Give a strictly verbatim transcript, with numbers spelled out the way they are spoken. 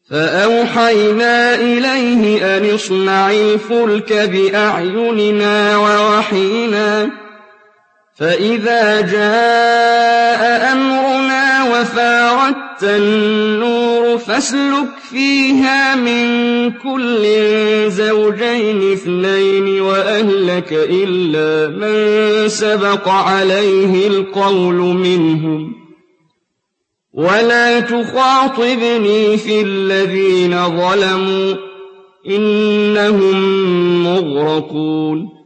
فأوحينا إليه أن اصنع الفلك بأعيننا ووحينا فإذا جاء أمرنا وفاردت النور فاسلك فيها من كل زوجين اثنين وأهلك إلا من سبق عليه القول منهم ولا تخاطبني في الذين ظلموا إنهم مغرقون